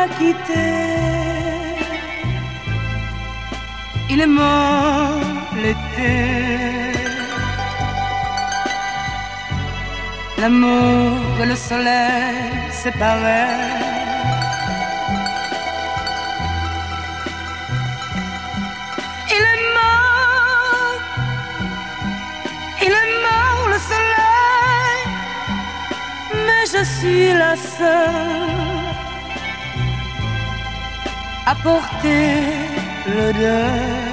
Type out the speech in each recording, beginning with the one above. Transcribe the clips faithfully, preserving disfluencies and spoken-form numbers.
quitté. Il est mort l'été. L'amour et le soleil séparés. Il est mort, il est mort le soleil, mais je suis la seule à porter le deuil.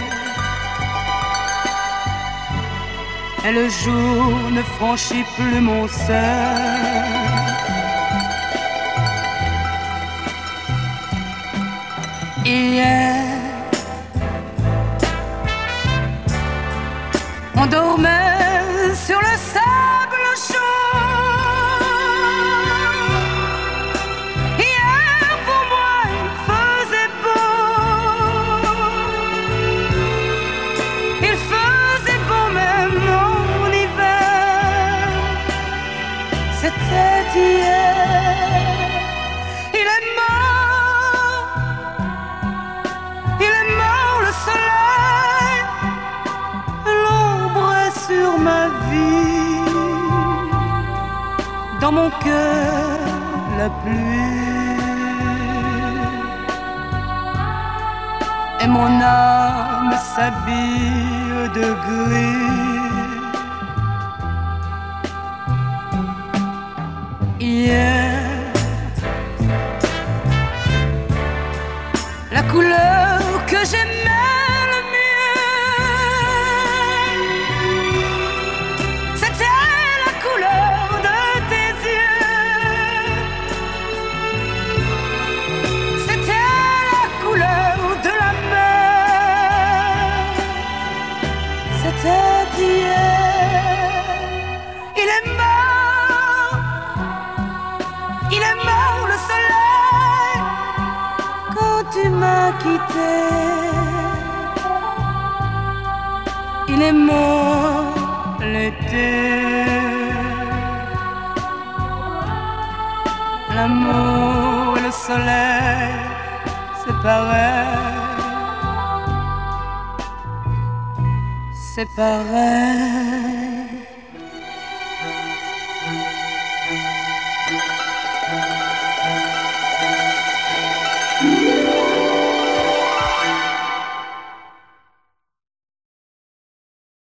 Et le jour ne franchit plus mon seuil. Hier, on dormait sur le sable chaud. Hier, pour moi, il faisait beau. Il faisait beau même en hiver. C'était hier. Il est mort. Il est mort le soleil. L'ombre est sur ma vie. Dans mon cœur, la pluie. Et mon âme s'habille de gris. Hier, la couleur que j'aimais le mieux, c'était la couleur de tes yeux. C'était la couleur de la mer. C'était hier. Il est mort. Il est mort le soleil quand tu m'as quitté. Il est mort l'été. L'amour et le soleil séparés. Séparés.